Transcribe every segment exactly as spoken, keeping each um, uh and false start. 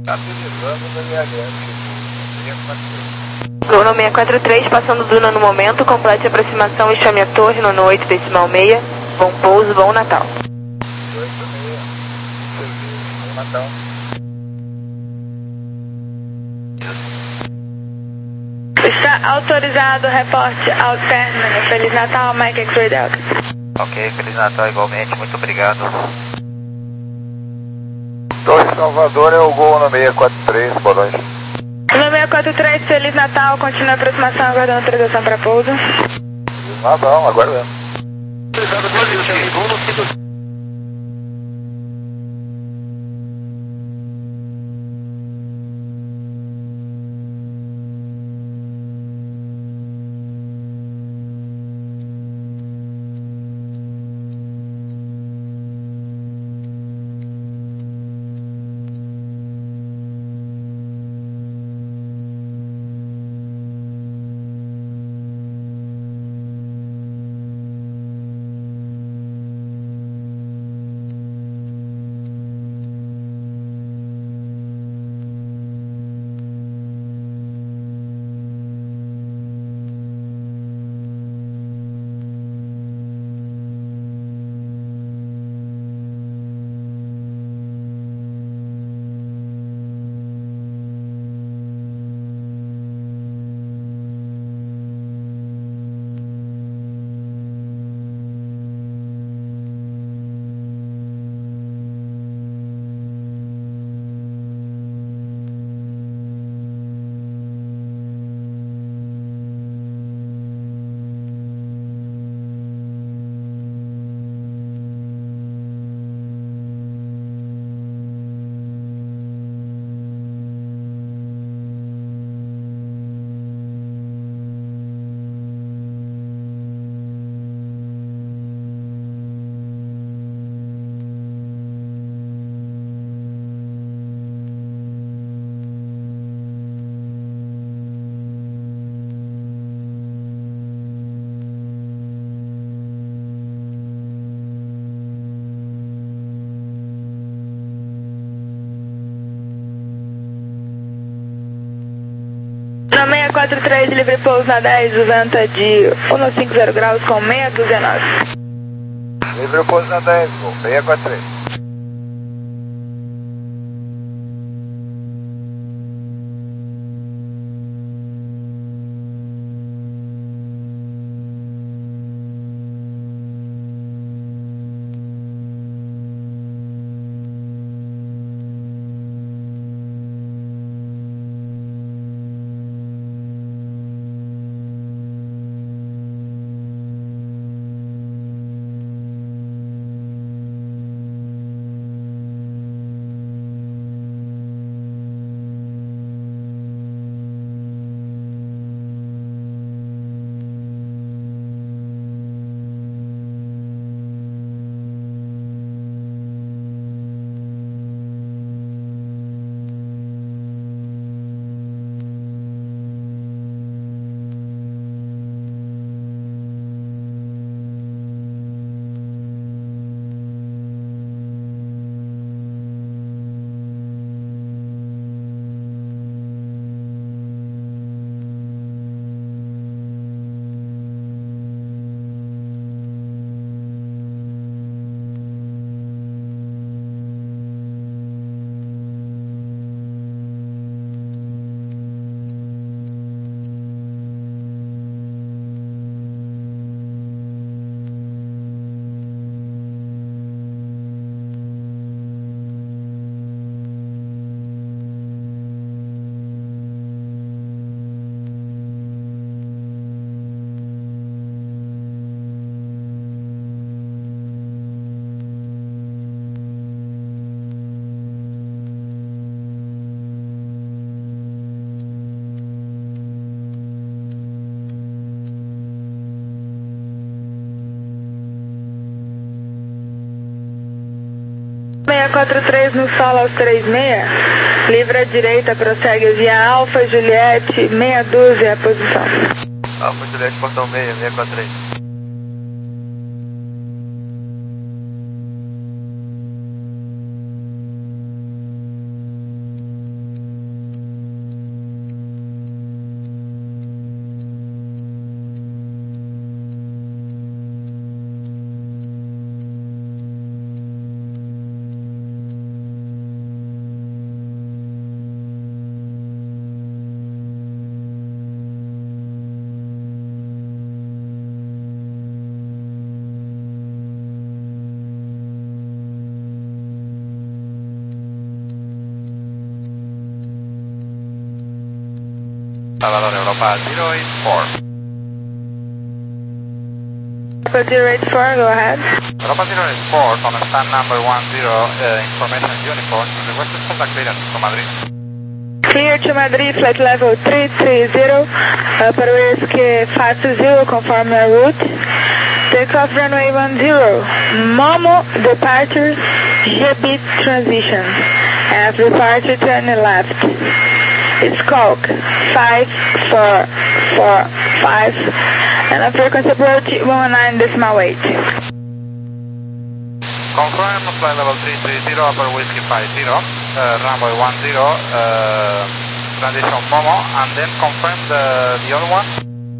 Aterrissando no M H F, seiscentos e quarenta e três. Luna seiscentos e quarenta e três, passando Duna no momento, complete a aproximação e chame a torre no oito decimal seis. Bom pouso, bom Natal. oito seis, serviço, bom Natal. Está autorizado o reporte ao término. Feliz Natal, Mike X-Ray Delta. Ok, Feliz Natal igualmente, muito obrigado. Torre Salvador é o Gol no seiscentos e quarenta e três, boa noite. No seiscentos e quarenta e três, Feliz Natal, continua a aproximação, aguardando autorização para pouso. Feliz Natal, aguardando. No seiscentos e quarenta e três, livre pouso na dez, venta de cento e cinquenta graus com seiscentos e dezenove. Livre pouso na dez, Gol, seiscentos e quarenta e três. seiscentos e quarenta e três no solo aos trinta e seis, livre à direita, prossegue via Alfa Juliette, meia dúzia, a posição. Alfa Juliette, portão seis, seiscentos e quarenta e três. Salvador, Europa zero eight four. Europa zero eight four, go ahead. Europa zero eight four, on stand number one zero, uh, information uniform, requested contact clearance from Madrid. Clear to Madrid, flight level three three zero, uh, para o E S Q Fácil Zero, conforme a route. Takeoff runway one zero, Momo departure, G-bit transition. F departure, turn left. Skulk five four four five, and a frequency approach one nine decimal eight. Confirm flight level three three zero, upper whiskey five zero, uh, runway one zero, uh, transition Momo, and then confirm the, the other one.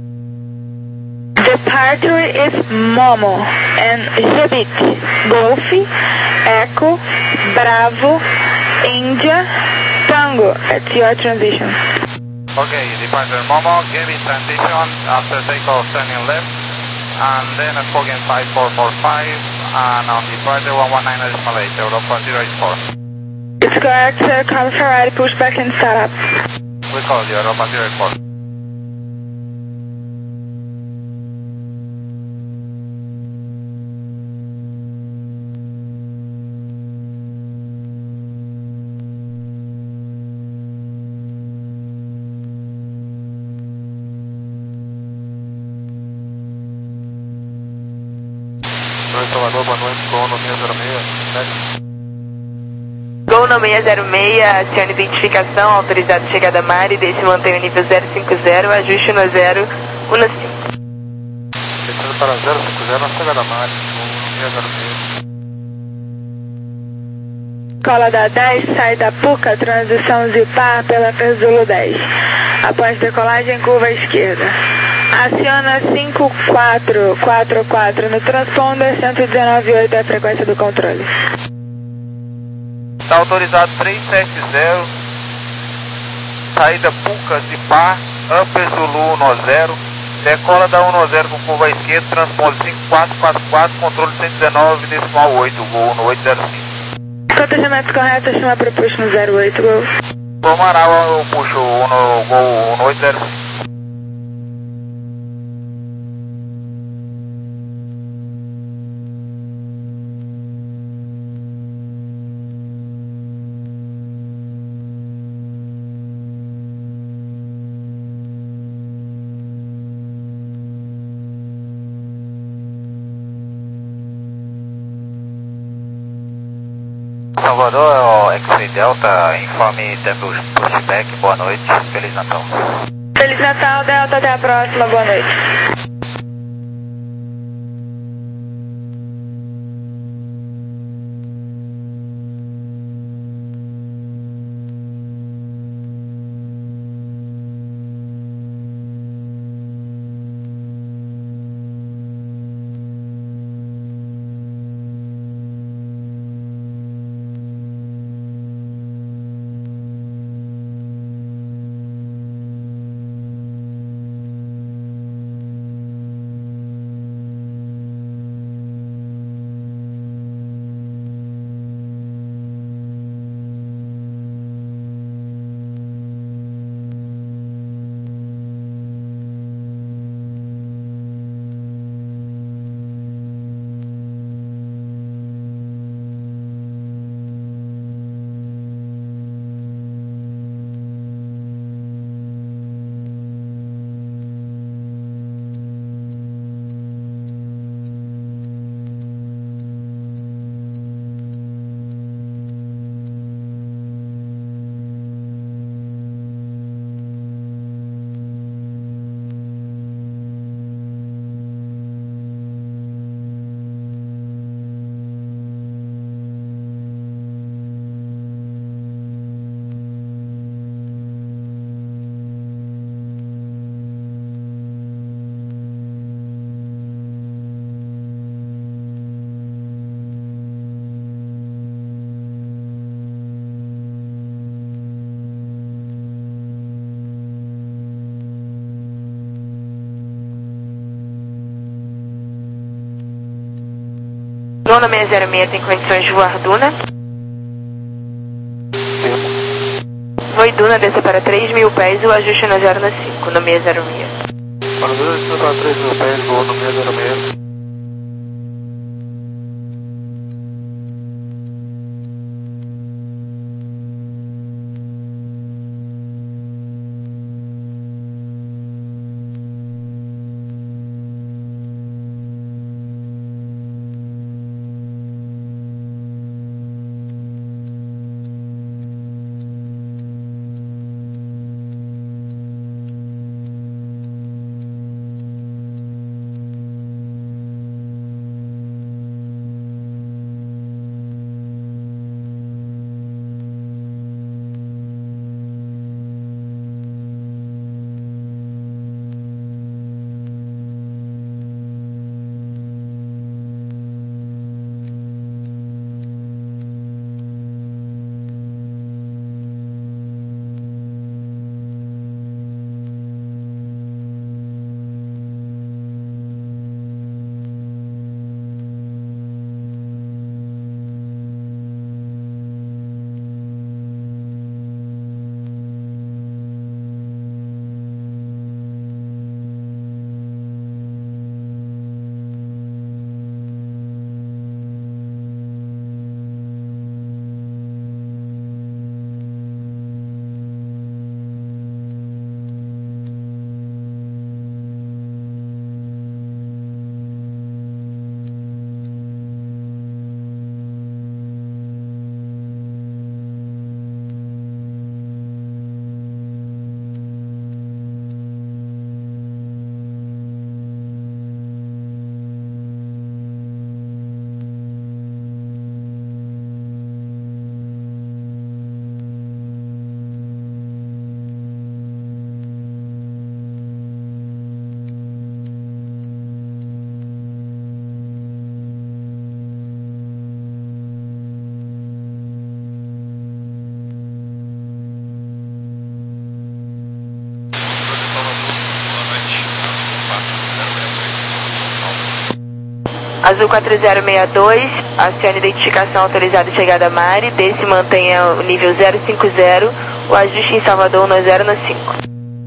Departure is Momo and G-bit, Golf, Echo, Bravo, India, Tango. That's your transition. Okay, departure Momo, G-bit transition, after takeoff turning left, and then a Spoken five four four five, and on departure one one nine decimal eight, Europa zero eight four. It's correct, sir. Call Ferrari, push back and start up. We call you, Europa zero eight four. Salvador, boa noite, Gol no seis zero seis. Gol no seis zero seis, acione identificação, autorizado chegada a mar e deixe manter o nível zero cinco zero, ajuste no zero, um cinco. Descendo para zero cinco zero, chegada a mar, Gol no seis zero seis. Cola da dez, sai da Puca, transição Zipar pela Pezulo dez. Após decolagem, curva à esquerda. Aciona cinco quatro quatro quatro no transponder, cento e dezenove ponto oito é a frequência do controle. Está autorizado três sete zero, saída Puca de Par, Upper Zulu zero, decola da um zero com curva à esquerda, transponder cinco quatro quatro quatro, controle cento e dezenove decimal oito, Gol no oito zero cinco. Protegimentos corretos, chama para push no zero oito, Gol. Por Marau eu puxo no Gol no oito zero cinco. Salvador, X-Ray Delta, informe tempo pushback, boa noite, Feliz Natal. Feliz Natal, Delta, até a próxima, boa noite. Luna seis zero seis tem condições de voar Duna? Vou Oi, Duna, desça para três mil pés, o ajuste no zero no cinco, no seis zero seis. Para descer para três mil pés, voo no seis zero seis. Azul quatro zero seis dois, acione identificação autorizada e chegada a Mari, desce e mantenha o nível zero cinco zero, o ajuste em Salvador no zero no cinco.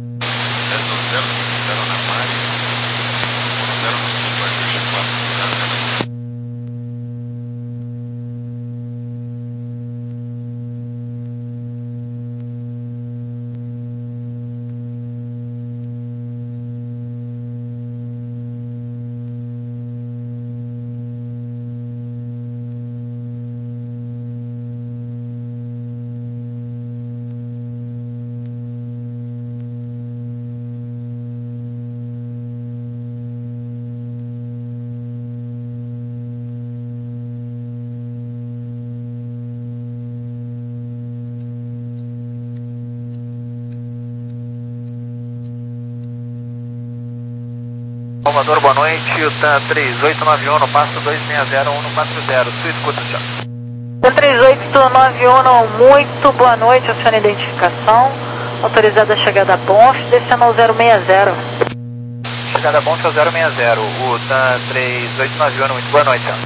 Salvador, boa noite, o TAM três oito nove um, passo dois seis zero um quatro zero, sua escuta, senhor. TAM três oito nove um, muito boa noite, acione identificação, autorizada a chegada a Bonf, descendo ao zero seis zero. Chegada a Bonf ao zero seis zero, o TAM três oito nove um, muito boa noite, senhor.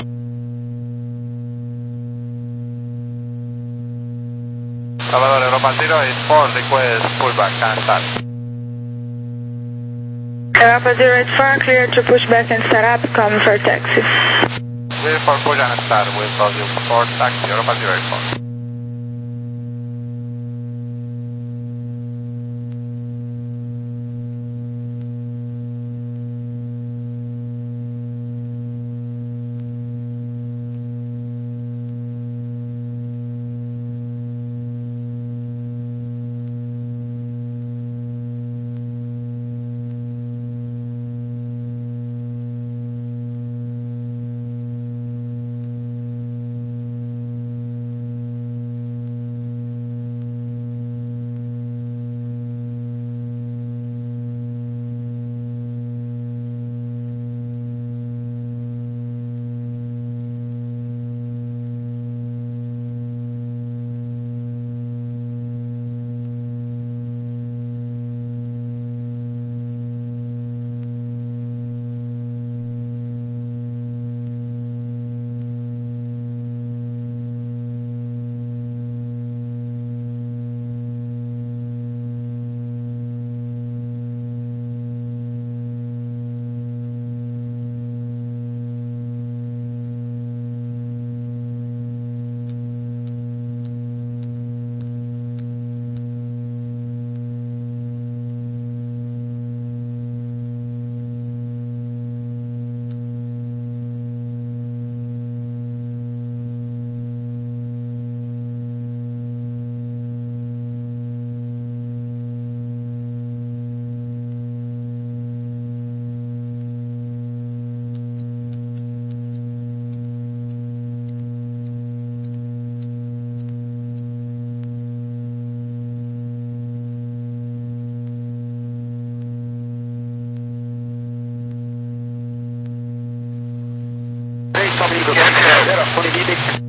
Salvador, Europa zero eight four, request pullback, can start. Europa zero eight four, clear to push back and start up, come for taxi. Clear for push and start with Brazil support, taxi, Europa zero eight four. fully heating.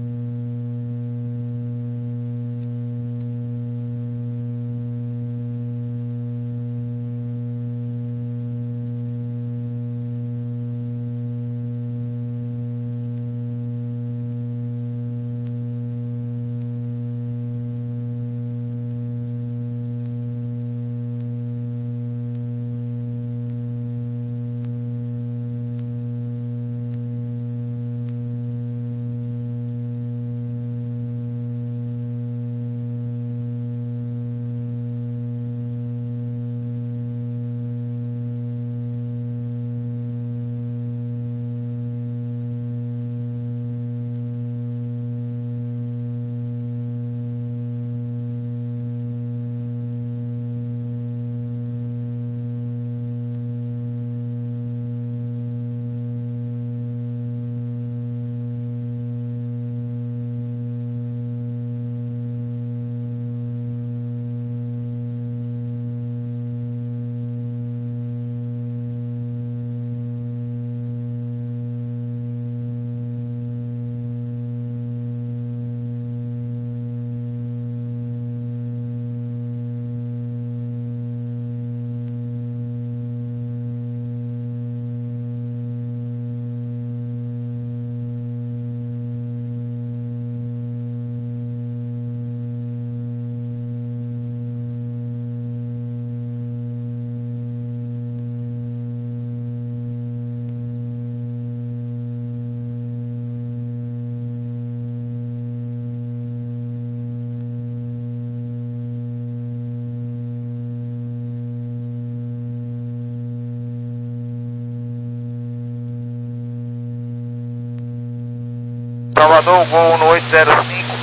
Salvador, voo no oito zero cinco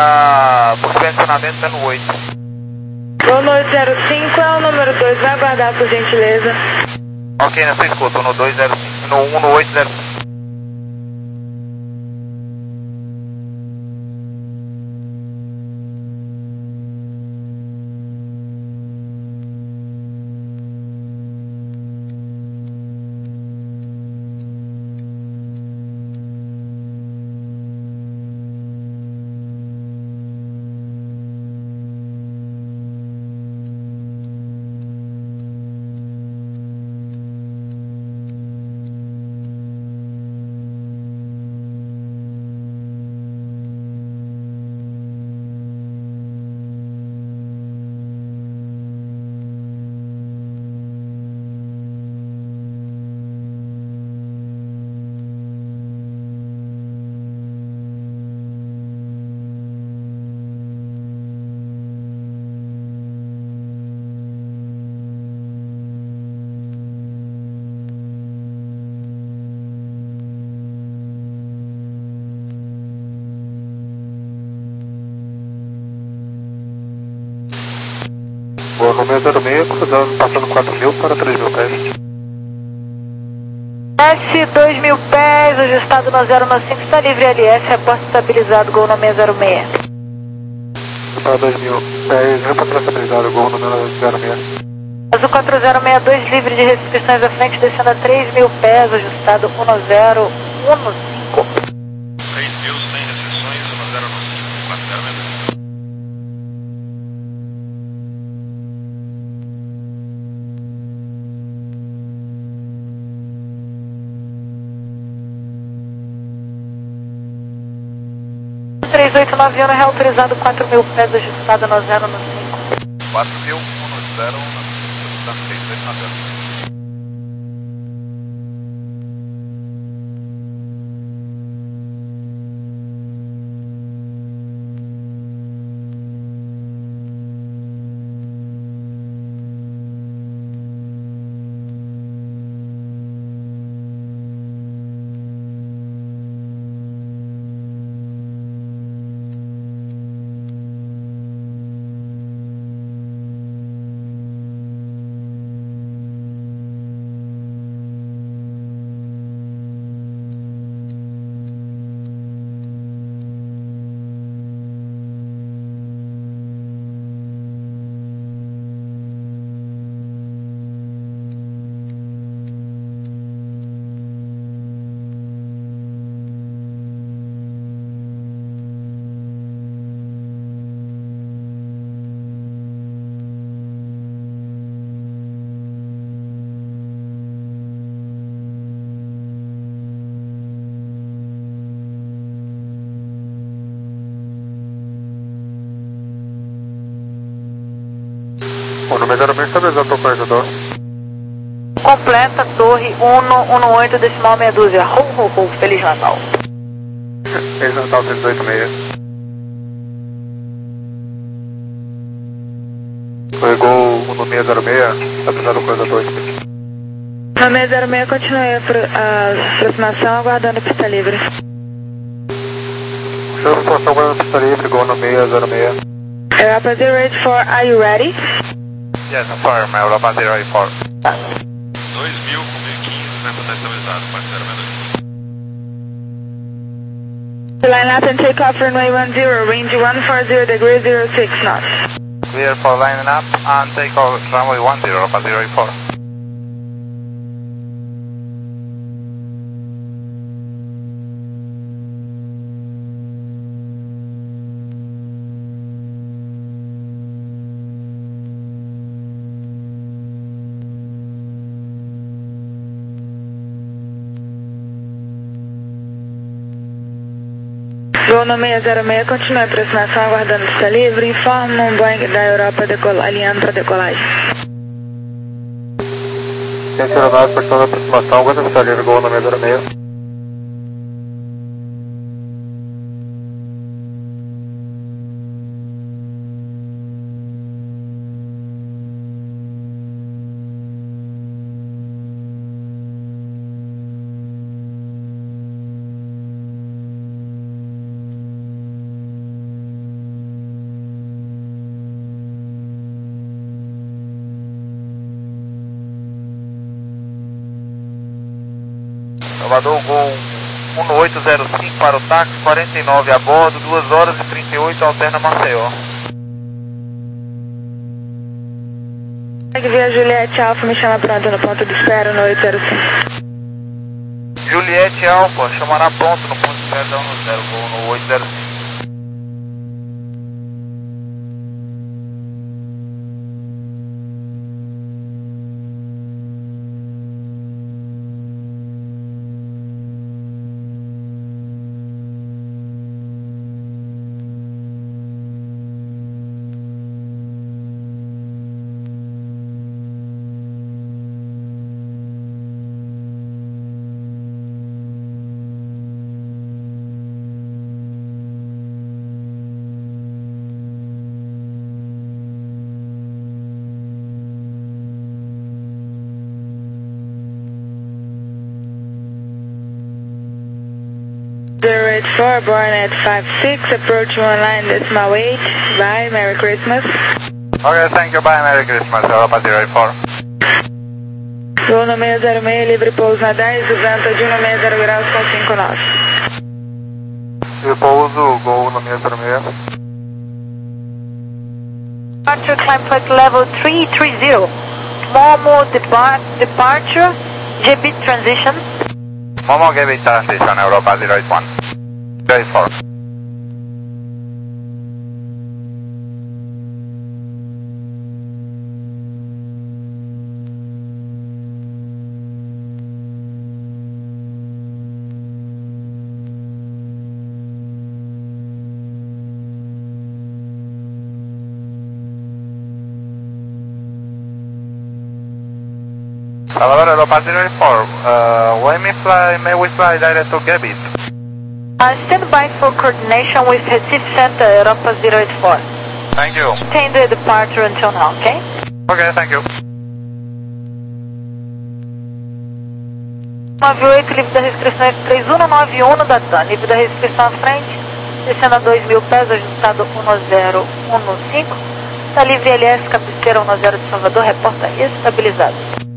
para posicionamento no oito. Voo no oito zero cinco é o número dois, vai aguardar por gentileza. Ok, na sua escuta, no dois zero cinco, no um no oito zero cinco. Voo no zero seis, cruzando, passando quatro mil para três mil pés. S dois mil pés, ajustado no zero nove cinco, está livre L S, reporte estabilizado, Gol no seis zero seis. Para dois mil pés, reporte estabilizado, Gol no zero seis. Azul quatro zero seis dois, livre de restrições à frente, descendo a três mil pés, ajustado um zero um cinco. três mil sem restrições, um zero nove cinco, quatro zero seis dois. três oito nove um, reautorizado quatro mil pés, ajustado no zero no cinco. quatro mil, um zero, ajustando três oito nove um. O número zero seis estabilizado para o corredor. Completa, torre um um oito, decimal meia dúzia. Ho, ho, ho, Feliz Natal. Feliz Natal, três oito seis. Corregou o número zero seis, estabilizado o corredor. No meia zero seis, continue a, pro, a aproximação, aguardando pista livre. Show de situação, aguardando pista livre, gol no meia zero seis. Europa zero eight four, are you ready? Yes, affirm, Europa zero eight four. dois mil com mil e quinze, vento está estabilizado, parte zero seis. Line up and take off runway one zero, range one four zero degrees zero six knots. Clear for lining up and take off runway one zero, Europa zero eight four. Voo no meia zero seis, continue a aproximação, aguardando pista livre. Informa um Boeing da Europa decola, alinhando para decolagem. Ciência aeronave, portão da aproximação, aguardando pista livre, gol no meia zero seis. Salvador, Gol um oito zero cinco para o táxi, quarenta e nove a bordo, duas horas e trinta e oito, alterna Maceió. Via Juliette Alfa, me chama pronto no ponto de espera no oito zero cinco. Juliette Alfa, chamará pronto no ponto de espera da um zero, Gol no oito zero cinco. zero eight four, born at five six, approach one line, decimal eight. Bye, Merry Christmas. Okay, thank you, bye, Merry Christmas, Europa zero eight four. Voo no meia zero seis, livre pouso na dez, o vento é de um meia zero graus com cinco nós. Livre pouso, gol no meia zero seis. Departure, climb flight level three three zero. Momo depart, departure, G B transition. Momo G B transition, Europa zero eight one. zero eight four. Salvador, Europa zero eight four, uh, when we fly, may we fly direct to Gebit? Uh, stand by for coordination with Recife Center, Europa zero eight four. Thank you. Maintain the departure until now, okay? Okay, thank you. nove oito, livre da restrição F três um nove um da TAM, livre da restrição à frente, descendo a dois mil pés, ajustado um zero um cinco, da livre L S, cabeceira um zero de Salvador, reporta estabilizado.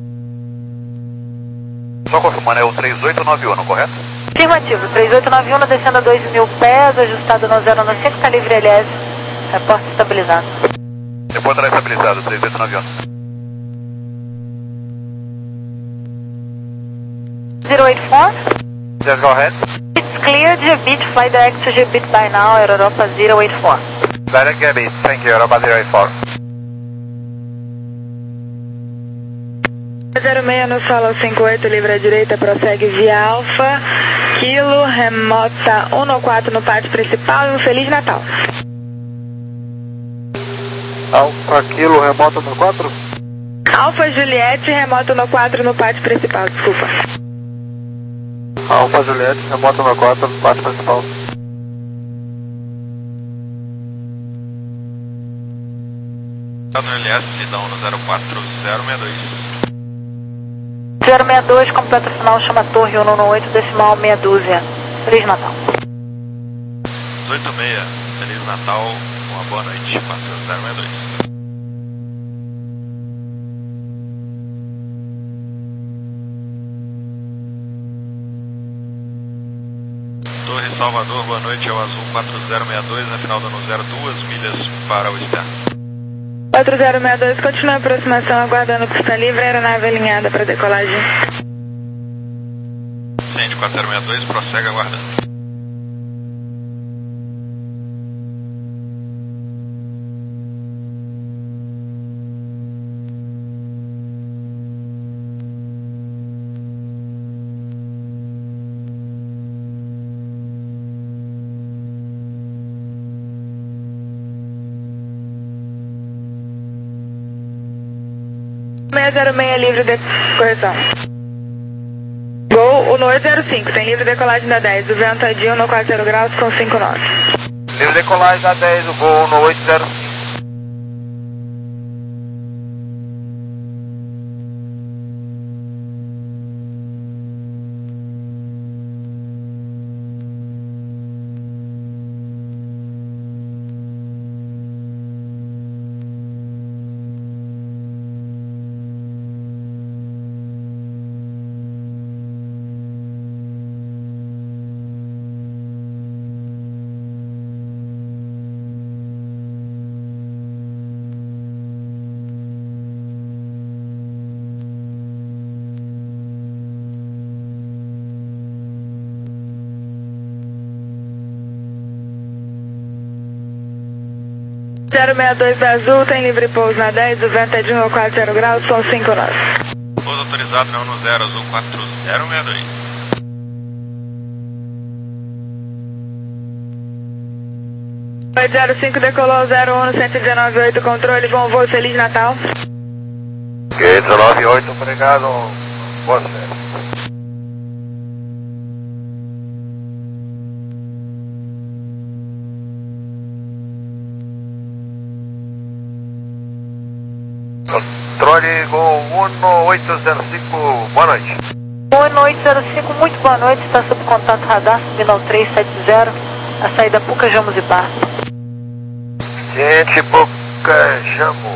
Só confirmando, é o três oito nove um, correto? Afirmativo, três oito nove um, descendo a dois mil pés, ajustado no zero um cinco, da livre L S, reporta estabilizado. Reporta estabilizado, três oito nove um. zero eight four. Just go ahead. It's clear, G B T, fly direct to G B T by now, Europa zero eight four. Direct Gebit, thank you, Europa zero eight four. zero seis no solo cinco oito, livre à direita, prossegue via Alfa, Kilo, remota um quatro no pátio principal e um Feliz Natal. Alfa Kilo, remoto no quatro. Alfa Juliette, remoto no quatro no pátio principal, desculpa. Alfa Juliette, remoto no quatro, pátio principal. No L S, Sidão no zero quatro zero seis dois. zero seis dois, completo final, chama Torre um um oito, decimal meia dúzia. Feliz Natal. oito seis, Feliz Natal, uma boa noite, quatro zero seis dois. Torre Salvador, boa noite, é o Azul quatro zero seis dois, na final dando zero duas milhas para o externo. quatro zero seis dois, continua a aproximação, aguardando pista livre, aeronave alinhada para decolagem. Ciente quatro zero seis dois, prossegue aguardando. seis zero seis, livre de correção. Gol no oito zero cinco, tem livre decolagem da dez, o vento é de um no quatro zero graus com cinco nove. Livre decolagem da dez, o voo no oito zero cinco. zero seis dois azul, tem livre pouso na dez, o vento é de um no quatro zero graus com cinco nove. Pouso autorizado não no zero, Azul quatro zero seis dois. oito zero cinco decolou, zero um no cento e dezenove oito, controle, bom voo, Feliz Natal. Ok, dezenove oito, obrigado, boa festa. Controle Gol um oito zero cinco, boa noite. um oito zero cinco, muito boa noite, está sob contato radar, subindo ao três sete zero, a saída Pucajamos e Bar. Gente, Pucajamos.